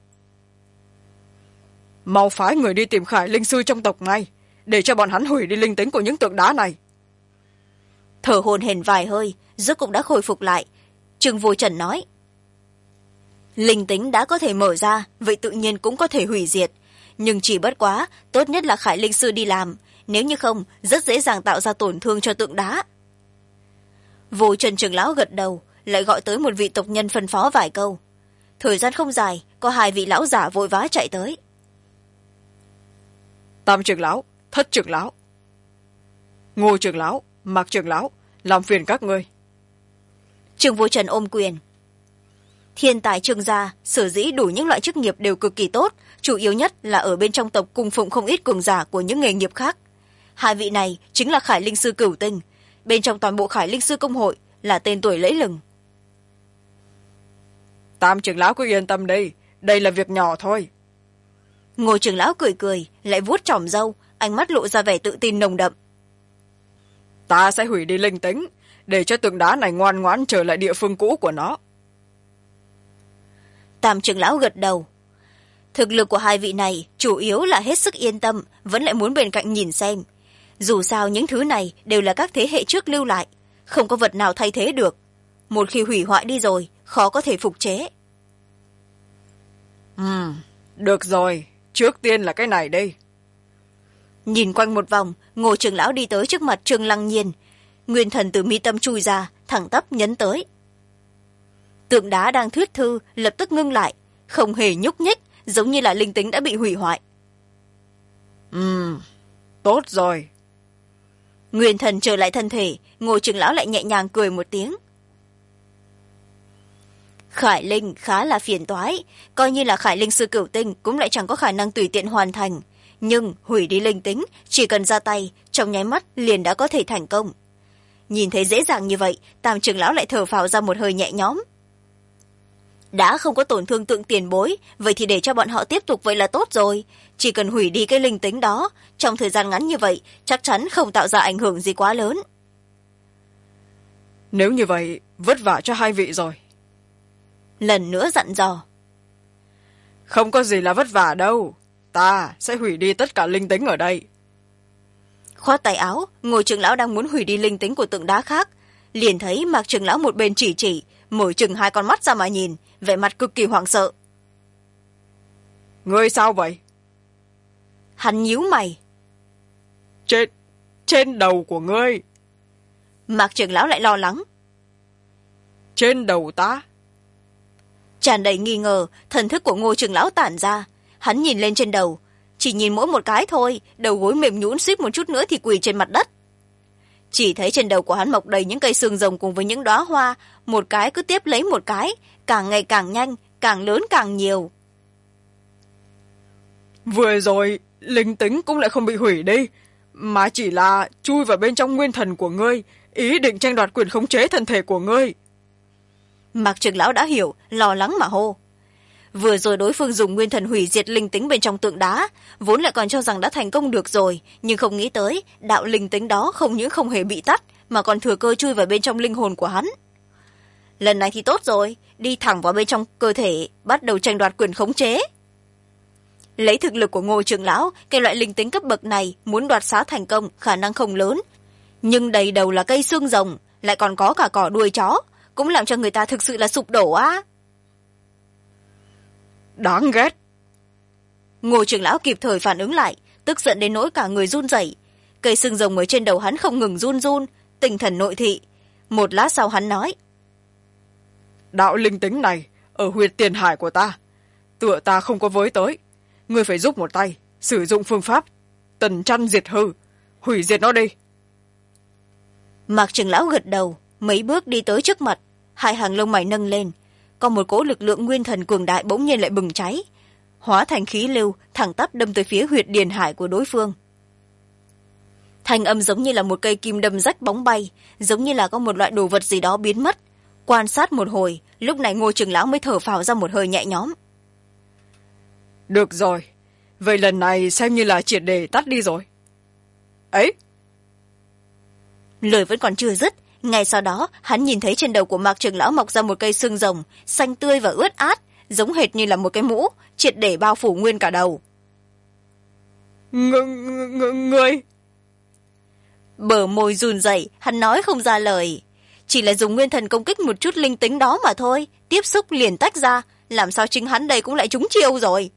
Mau phái người đi tìm Khải Linh sư trong tộc ngay, để cho bọn hắn hủy đi linh tính của những tượng đá này. Thở hổn hển vài hơi, rốt cũng đã khôi phục lại. Trương Vô Trần nói, linh tính đã có thể mở ra, vậy tự nhiên cũng có thể hủy diệt, nhưng chỉ bất quá tốt nhất là Khải Linh sư đi làm, nếu như không rất dễ dàng tạo ra tổn thương cho tượng đá. Vô Trần trưởng lão gật đầu, lại gọi tới một vị tộc nhân phân phó vài câu. Thời gian không dài, có hai vị lão giả vội vã chạy tới. Tam trưởng lão, Thất trưởng lão, Ngô trưởng lão, Mạc trưởng lão, làm phiền các ngươi. Trương Vô Trần ôm quyền. Thiên tài Trương gia sở dĩ đủ những loại chức nghiệp đều cực kỳ tốt, chủ yếu nhất là ở bên trong tộc cung phụng không ít cường giả của những nghề nghiệp khác. Hai vị này chính là Khải Linh sư cửu tinh, bên trong toàn bộ Khải Linh sư công hội là tên tuổi lẫy lừng. Tam trưởng lão cứ yên tâm đi, đây là việc nhỏ thôi. Ngô trưởng lão cười cười, lại vuốt tròm râu, ánh mắt lộ ra vẻ tự tin nồng đậm. Ta sẽ hủy đi linh tính, để cho tượng đá này ngoan ngoãn trở lại địa phương cũ của nó. Tam trưởng lão gật đầu. Thực lực của hai vị này chủ yếu là hết sức yên tâm, vẫn lại muốn bên cạnh nhìn xem. Dù sao những thứ này đều là các thế hệ trước lưu lại, không có vật nào thay thế được. Một khi hủy hoại đi rồi, khó có thể phục chế. Được rồi, trước tiên là cái này đi. Nhìn quanh một vòng, Ngô trưởng lão đi tới trước mặt Trương Lăng Nhiên. Nguyên thần từ mi tâm chui ra, thẳng tắp nhấn tới. Tượng đá đang thuyết thư lập tức ngưng lại, không hề nhúc nhích, giống như là linh tính đã bị hủy hoại. Tốt rồi. Nguyên thần trở lại thân thể, Ngô trưởng lão lại nhẹ nhàng cười một tiếng. Khải Linh khá là phiền toái, coi như là Khải Linh sư cửu tinh cũng lại chẳng có khả năng tùy tiện hoàn thành, nhưng hủy đi linh tính chỉ cần ra tay, trong nháy mắt liền đã có thể thành công. Nhìn thấy dễ dàng như vậy, Tam trưởng lão lại thở phào ra một hơi nhẹ nhõm. Đã không có tổn thương tượng tiền bối, vậy thì để cho bọn họ tiếp tục vậy là tốt rồi. Chỉ cần hủy đi cái linh tính đó, trong thời gian ngắn như vậy, chắc chắn không tạo ra ảnh hưởng gì quá lớn. Nếu như vậy, vất vả cho hai vị rồi. Lần nữa dặn dò. Không có gì là vất vả đâu, ta sẽ hủy đi tất cả linh tính ở đây. Khoát tay áo, Ngô trưởng lão đang muốn hủy đi linh tính của tượng đá khác, liền thấy Mạc trưởng lão một bên chỉ, mở chừng hai con mắt ra mà nhìn, vẻ mặt cực kỳ hoảng sợ. Ngươi sao vậy? Hắn nhíu mày. Trên đầu của ngươi. Mạc trưởng lão lại lo lắng. Trên đầu ta? Tràn đầy nghi ngờ, thần thức của Ngô trưởng lão tản ra. Hắn nhìn lên trên đầu, chỉ nhìn mỗi một cái thôi, đầu gối mềm nhũn suýt một chút nữa thì quỳ trên mặt đất. Chỉ thấy trên đầu của hắn mọc đầy những cây xương rồng cùng với những đóa hoa, một cái cứ tiếp lấy một cái, càng ngày càng nhanh, càng lớn càng nhiều. Vừa rồi, linh tính cũng lại không bị hủy đi, mà chỉ là chui vào bên trong nguyên thần của ngươi, ý định tranh đoạt quyền khống chế thân thể của ngươi. Mạc trưởng lão đã hiểu, lo lắng mà hô. Vừa rồi đối phương dùng nguyên thần hủy diệt linh tính bên trong tượng đá, vốn lại còn cho rằng đã thành công được rồi, nhưng không nghĩ tới đạo linh tính đó không những không hề bị tắt, mà còn thừa cơ chui vào bên trong linh hồn của hắn. lần này thì tốt rồi, đi thẳng vào bên trong cơ thể, bắt đầu tranh đoạt quyền khống chế. Lấy thực lực của Ngô trưởng lão, cái loại linh tính cấp bậc này muốn đoạt xá thành công khả năng không lớn, nhưng đầy đầu là cây xương rồng, lại còn có cả cỏ đuôi chó, cũng làm cho người ta thực sự là sụp đổ á. Đáng ghét. Ngô trưởng lão kịp thời phản ứng lại, tức giận đến nỗi cả người run rẩy. Cây xương rồng ở trên đầu hắn không ngừng run run, tinh thần nội thị. Một lát sau hắn nói: đạo linh tính này ở huyệt tiền hải của ta, tựa ta không có với tới. Ngươi phải giúp một tay, sử dụng phương pháp tần chăn diệt hư, hủy diệt nó đi. Mạc trưởng lão gật đầu, mấy bước đi tới trước mặt, hai hàng lông mày nâng lên, có một cỗ lực lượng nguyên thần cường đại bỗng nhiên lại bừng cháy, hóa thành khí lưu thẳng tắp đâm tới phía huyệt điền hải của đối phương. Thanh âm giống như là một cây kim đâm rách bóng bay, giống như là có một loại đồ vật gì đó biến mất. Quan sát một hồi, lúc này Ngô trưởng lão mới thở phào ra một hơi nhẹ nhõm. Được rồi, vậy lần này xem như là triệt để tắt đi rồi. Ấy. Lời vẫn còn chưa dứt, ngay sau đó hắn nhìn thấy trên đầu của Mạc trưởng lão mọc ra một cây xương rồng, xanh tươi và ướt át, giống hệt như là một cái mũ, triệt để bao phủ nguyên cả đầu. Ngươi. Bờ môi run rẩy, hắn nói không ra lời. Chỉ là dùng nguyên thần công kích một chút linh tính đó mà thôi, tiếp xúc liền tách ra, làm sao chính hắn đây cũng lại trúng chiêu rồi.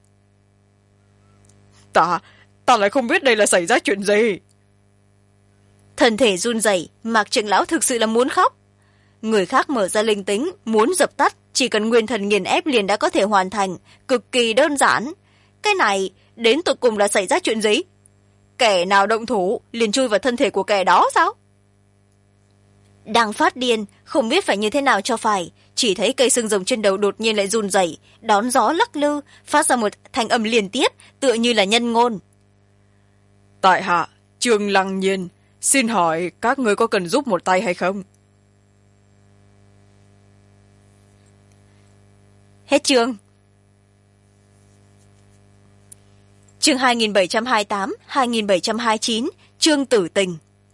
Ta lại không biết đây là xảy ra chuyện gì. Thân thể run rẩy, Mạc trưởng lão thực sự là muốn khóc. Người khác mở ra linh tính, muốn dập tắt, chỉ cần nguyên thần nghiền ép liền đã có thể hoàn thành, cực kỳ đơn giản. Cái này, đến tột cùng là xảy ra chuyện gì? Kẻ nào động thủ, liền chui vào thân thể của kẻ đó sao? Đang phát điên, không biết phải như thế nào cho phải, chỉ thấy cây xương rồng trên đầu đột nhiên lại run rẩy, đón gió lắc lư, phát ra một thanh âm liên tiếp, tựa như là nhân ngôn. Tại hạ, Trương Lăng Nhiên, xin hỏi các ngươi có cần giúp một tay hay không? Hết chương. Chương 2728, 2729, chương tử tình.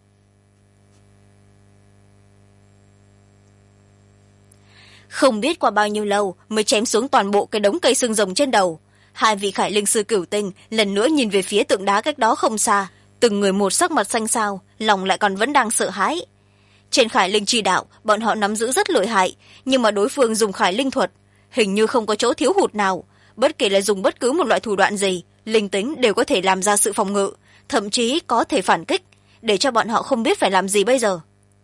Không biết qua bao nhiêu lâu mới chém xuống toàn bộ cái đống cây xương rồng trên đầu. Hai vị khải linh sư cửu tinh lần nữa nhìn về phía tượng đá cách đó không xa, từng người một sắc mặt xanh xao, lòng lại còn vẫn đang sợ hãi. Trên khải linh chi đạo, bọn họ nắm giữ rất lợi hại, nhưng mà đối phương dùng khải linh thuật, hình như không có chỗ thiếu hụt nào. Bất kể là dùng bất cứ một loại thủ đoạn gì, linh tính đều có thể làm ra sự phòng ngự, thậm chí có thể phản kích, để cho bọn họ không biết phải làm gì bây giờ.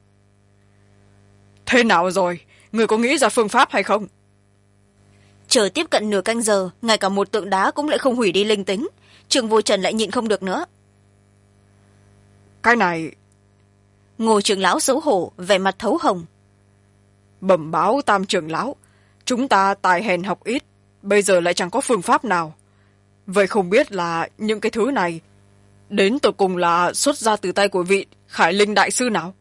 Thế nào rồi? Người có nghĩ ra phương pháp hay không? Chờ tiếp cận nửa canh giờ, ngay cả một tượng đá cũng lại không hủy đi linh tính. Trương Vô Trần lại nhịn không được nữa. Cái này... Ngô trưởng lão xấu hổ, vẻ mặt thấu hồng. Bẩm báo Tam trưởng lão, chúng ta tài hèn học ít, bây giờ lại chẳng có phương pháp nào. Vậy không biết là những cái thứ này đến tột cùng là xuất ra từ tay của vị khải linh đại sư nào?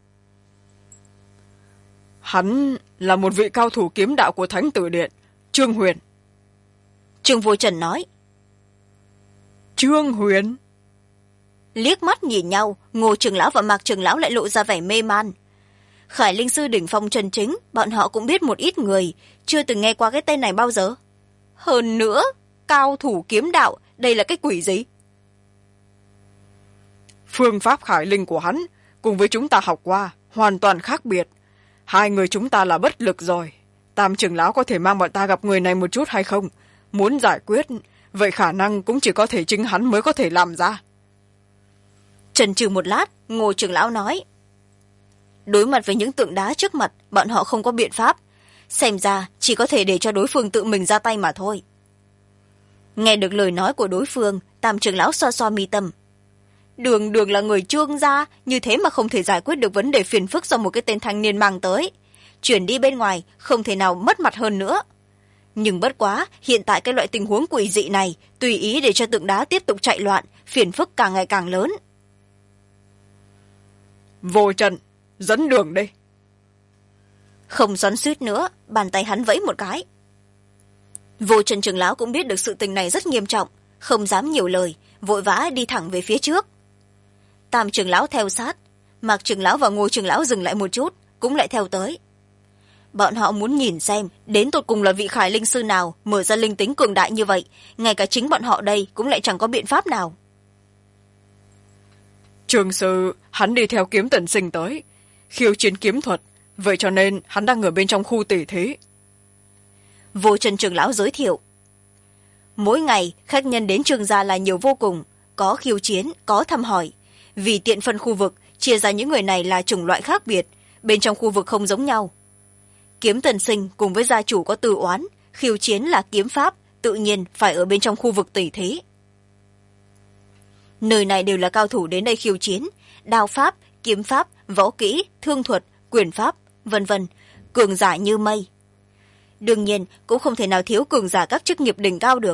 Hắn là một vị cao thủ kiếm đạo của Thánh Tử Điện, Trương Huyền. Trương Vô Trần nói. Trương Huyền? Liếc mắt nhìn nhau, Ngô trưởng lão và Mạc trưởng lão lại lộ ra vẻ mê man. Khải linh sư đỉnh phong chân chính, bọn họ cũng biết một ít người, chưa từng nghe qua cái tên này bao giờ. Hơn nữa, cao thủ kiếm đạo, đây là cái quỷ gì? Phương pháp khải linh của hắn cùng với chúng ta học qua hoàn toàn khác biệt. Hai người chúng ta là bất lực rồi. Tam trưởng lão có thể mang bọn ta gặp người này một chút hay không? Muốn giải quyết, vậy khả năng cũng chỉ có thể chính hắn mới có thể làm ra. Chần chừ một lát, Ngô trưởng lão nói. Đối mặt với những tượng đá trước mặt, bọn họ không có biện pháp. Xem ra chỉ có thể để cho đối phương tự mình ra tay mà thôi. Nghe được lời nói của đối phương, Tam trưởng lão xoa xoa mi tâm. Đường là người Trương gia, như thế mà không thể giải quyết được vấn đề phiền phức do một cái tên thanh niên mang tới. Chuyển đi bên ngoài, không thể nào mất mặt hơn nữa. Nhưng bất quá, hiện tại cái loại tình huống quỷ dị này, tùy ý để cho tượng đá tiếp tục chạy loạn, phiền phức càng ngày càng lớn. Vô Trần, dẫn đường đi. Không xoắn xuýt nữa, bàn tay hắn vẫy một cái. Vô Trần trưởng lão cũng biết được sự tình này rất nghiêm trọng, không dám nhiều lời, vội vã đi thẳng về phía trước. Tam trưởng lão theo sát, Mạc trưởng lão và Ngô trưởng lão dừng lại một chút, cũng lại theo tới. bọn họ muốn nhìn xem đến tột cùng là vị khải linh sư nào mở ra linh tính cường đại như vậy, ngay cả chính bọn họ đây cũng lại chẳng có biện pháp nào. Trường sư hắn đi theo Kiếm Tần Sinh tới khiêu chiến kiếm thuật, vậy cho nên hắn đang ở bên trong khu tỉ thí. Vô Trần trưởng lão giới thiệu. Mỗi ngày khách nhân đến Trương gia là nhiều vô cùng, có khiêu chiến, có thăm hỏi. Vì tiện phân khu vực, chia ra những người này là chủng loại khác biệt, bên trong khu vực không giống nhau. Kiếm Tần Sinh cùng với gia chủ có tư oán, khiêu chiến là kiếm pháp, tự nhiên phải ở bên trong khu vực tỉ thí. Nơi này đều là cao thủ đến đây khiêu chiến, đao pháp, kiếm pháp, võ kỹ, thương thuật, quyền pháp, vân vân, cường giả như mây. Đương nhiên cũng không thể nào thiếu cường giả các chức nghiệp đỉnh cao được.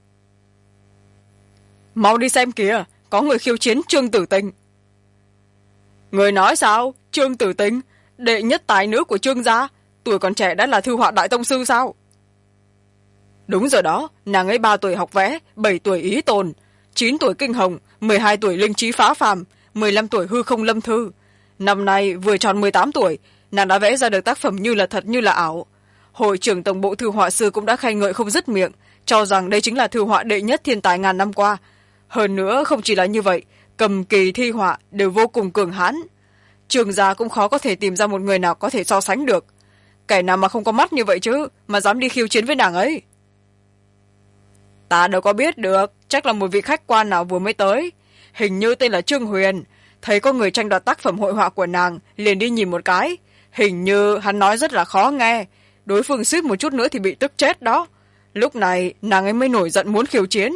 Mau đi xem kìa, có người khiêu chiến Trương Tử Tình. Người nói sao? Trương Tử Tình, đệ nhất tài nữ của Trương gia, tuổi còn trẻ đã là thư họa đại tông sư sao? Đúng rồi đó, nàng ấy 3 tuổi học vẽ, 7 tuổi ý tồn, 9 tuổi kinh hồng, 12 tuổi linh trí phá phàm, 15 tuổi hư không lâm thư. Năm nay vừa tròn 18 tuổi, nàng đã vẽ ra được tác phẩm như là thật như là ảo. Hội trưởng tổng bộ thư họa sư cũng đã khen ngợi không dứt miệng, cho rằng đây chính là thư họa đệ nhất thiên tài ngàn năm qua. Hơn nữa không chỉ là như vậy, cầm kỳ thi họa đều vô cùng cường hãn. Trường gia cũng khó có thể tìm ra một người nào có thể so sánh được. Kẻ nào mà không có mắt như vậy chứ, mà dám đi khiêu chiến với nàng ấy. Ta đâu có biết được, chắc là một vị khách quan nào vừa mới tới. Hình như tên là Trương Huyền, thấy có người tranh đoạt tác phẩm hội họa của nàng, liền đi nhìn một cái. Hình như hắn nói rất là khó nghe, đối phương suýt một chút nữa thì bị tức chết đó. Lúc này nàng ấy mới nổi giận muốn khiêu chiến.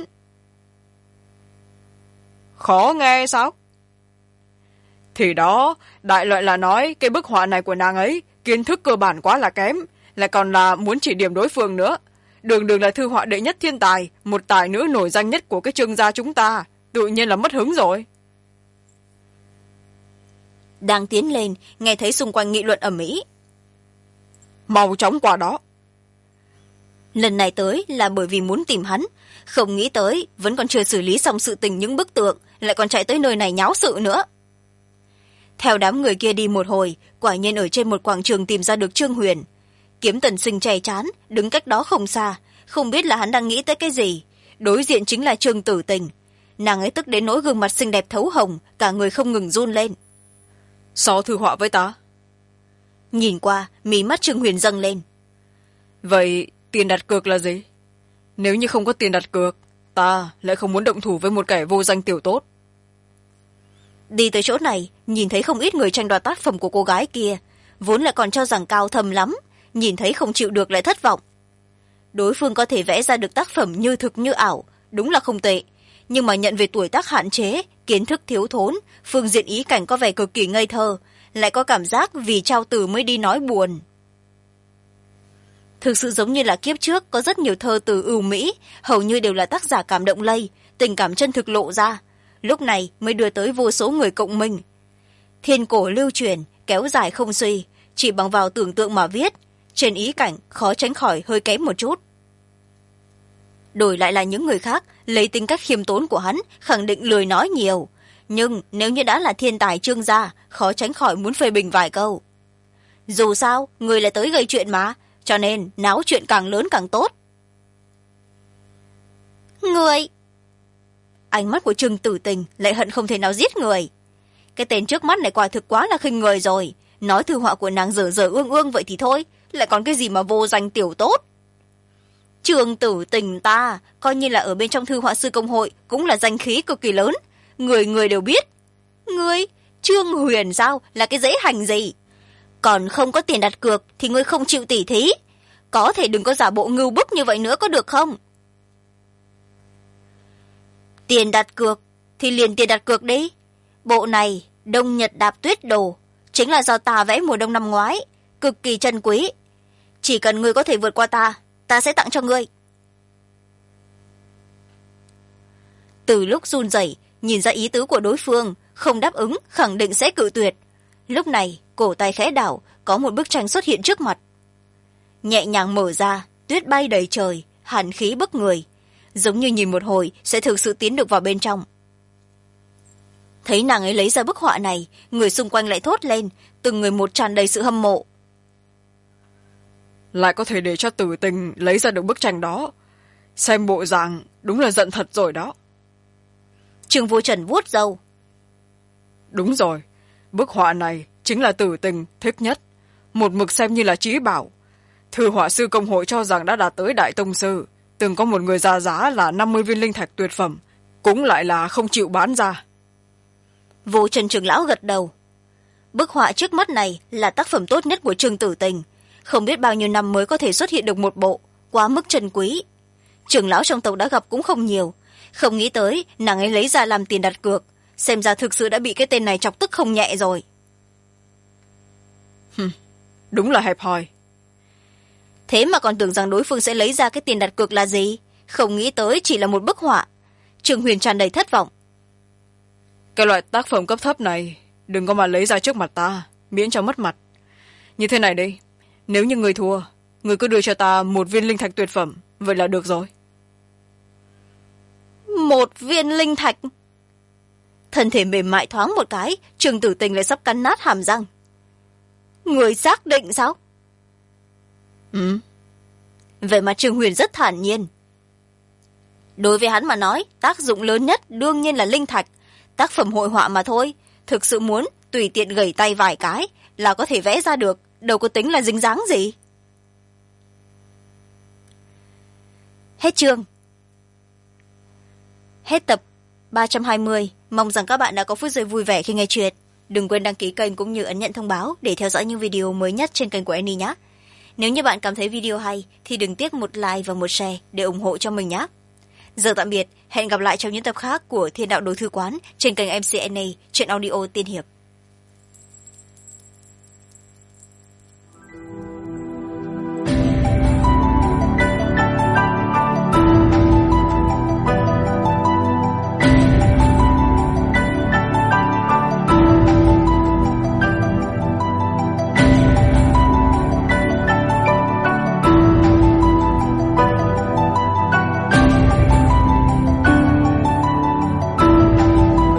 Khó nghe sao? Thì đó, đại loại là nói cái bức họa này của nàng ấy kiến thức cơ bản quá là kém, lại còn là muốn chỉ điểm đối phương nữa. Đường đường là thư họa đệ nhất thiên tài, một tài nữ nổi danh nhất của cái Trương gia chúng ta, tự nhiên là mất hứng rồi. Đang tiến lên, nghe thấy xung quanh nghị luận ầm ĩ. Mau chóng qua đó. Lần này tới là bởi vì muốn tìm hắn, không nghĩ tới vẫn còn chưa xử lý xong sự tình những bức tượng, lại còn chạy tới nơi này nháo sự nữa. Theo đám người kia đi một hồi, quả nhiên ở trên một quảng trường tìm ra được Trương Huyền. Kiếm Tần Sinh chày chán, đứng cách đó không xa, không biết là hắn đang nghĩ tới cái gì. Đối diện chính là Trương Tử Tình. Nàng ấy tức đến nỗi gương mặt xinh đẹp thấu hồng, cả người không ngừng run lên. So thư họa với ta. Nhìn qua, mí mắt Trương Huyền dâng lên. Vậy tiền đặt cược là gì? Nếu như không có tiền đặt cược, ta lại không muốn động thủ với một kẻ vô danh tiểu tốt. Đi tới chỗ này, nhìn thấy không ít người tranh đoạt tác phẩm của cô gái kia, vốn lại còn cho rằng cao thâm lắm, nhìn thấy không chịu được lại thất vọng. Đối phương có thể vẽ ra được tác phẩm như thực như ảo, đúng là không tệ, nhưng mà nhận về tuổi tác hạn chế, kiến thức thiếu thốn, phương diện ý cảnh có vẻ cực kỳ ngây thơ, lại có cảm giác vì trao từ mới đi nói buồn. Thực sự giống như là kiếp trước có rất nhiều thơ từ ưu mỹ, hầu như đều là tác giả cảm động lây, tình cảm chân thực lộ ra, lúc này mới đưa tới vô số người cộng minh. Thiên cổ lưu truyền, kéo dài không suy, chỉ bằng vào tưởng tượng mà viết, trên ý cảnh khó tránh khỏi hơi kém một chút. Đổi lại là những người khác, lấy tính cách khiêm tốn của hắn, khẳng định lười nói nhiều. Nhưng nếu như đã là thiên tài Trương gia, khó tránh khỏi muốn phê bình vài câu. Dù sao, người lại tới gây chuyện mà, cho nên náo chuyện càng lớn càng tốt. Người! Ánh mắt của Trương Tử Tình lại hận không thể nào giết người. Cái tên trước mắt này quả thực quá là khinh người rồi. Nói thư họa của nàng dở dở ương ương vậy thì thôi, lại còn cái gì mà vô danh tiểu tốt. Trương Tử Tình ta, coi như là ở bên trong thư họa sư công hội, cũng là danh khí cực kỳ lớn. Người người đều biết. Ngươi, Trương Huyền sao, là cái dễ hành gì? Còn không có tiền đặt cược thì ngươi không chịu tỉ thí. Có thể đừng có giả bộ ngưu bức như vậy nữa có được không? Tiền đặt cược thì liền tiền đặt cược đi. Bộ này, Đông Nhật Đạp Tuyết Đồ, chính là do ta vẽ mùa đông năm ngoái, cực kỳ chân quý. Chỉ cần ngươi có thể vượt qua ta, ta sẽ tặng cho ngươi. Từ lúc run rẩy, nhìn ra ý tứ của đối phương, không đáp ứng, khẳng định sẽ cự tuyệt. Lúc này, cổ tay khẽ đảo, có một bức tranh xuất hiện trước mặt. Nhẹ nhàng mở ra, tuyết bay đầy trời, hàn khí bức người, giống như nhìn một hồi sẽ thực sự tiến được vào bên trong. Thấy nàng ấy lấy ra bức họa này, người xung quanh lại thốt lên, từng người một tràn đầy sự hâm mộ. lại có thể để cho Tử Tình lấy ra được bức tranh đó. Xem bộ dạng đúng là giận thật rồi đó. Trương Vô Trần vuốt râu. Đúng rồi, bức họa này chính là Tử Tình thích nhất, một mực xem như là chí bảo. Thư họa sư công hội cho rằng đã đạt tới đại tông sư, từng có một người ra giá là 50 viên linh thạch tuyệt phẩm, cũng lại là không chịu bán ra. Vô Trần trưởng lão gật đầu. Bức họa trước mắt này là tác phẩm tốt nhất của Trương Tử Tình, không biết bao nhiêu năm mới có thể xuất hiện được một bộ, quá mức trân quý. Trưởng lão trong tộc đã gặp cũng không nhiều, không nghĩ tới nàng ấy lấy ra làm tiền đặt cược, xem ra thực sự đã bị cái tên này chọc tức không nhẹ rồi. Đúng là hẹp hòi. Thế mà còn tưởng rằng đối phương sẽ lấy ra cái tiền đặt cược là gì, không nghĩ tới chỉ là một bức họa. Trương Huyền tràn đầy thất vọng. Cái loại tác phẩm cấp thấp này đừng có mà lấy ra trước mặt ta, miễn cho mất mặt. Như thế này đi, nếu như người thua, người cứ đưa cho ta 1 viên linh thạch tuyệt phẩm, vậy là được rồi. 1 viên linh thạch? Thân thể mềm mại thoáng một cái, Trương Tử Tình lại sắp cắn nát hàm răng. Người xác định sao? Vậy mà Trương Huyền rất thản nhiên. Đối với hắn mà nói, tác dụng lớn nhất đương nhiên là linh thạch, tác phẩm hội họa mà thôi. Thực sự muốn tùy tiện gẩy tay vài cái là có thể vẽ ra được, đâu có tính là dính dáng gì. Hết chương. Hết tập 320. Mong rằng các bạn đã có phút giây vui vẻ khi nghe chuyện. Đừng quên đăng ký kênh cũng như ấn nhận thông báo để theo dõi những video mới nhất trên kênh của Annie nhé. Nếu như bạn cảm thấy video hay thì đừng tiếc một like và một share để ủng hộ cho mình nhé. Giờ tạm biệt, hẹn gặp lại trong những tập khác của Thiên Đạo Đồ Thư Quán trên kênh MC Annie, truyện audio tiên hiệp.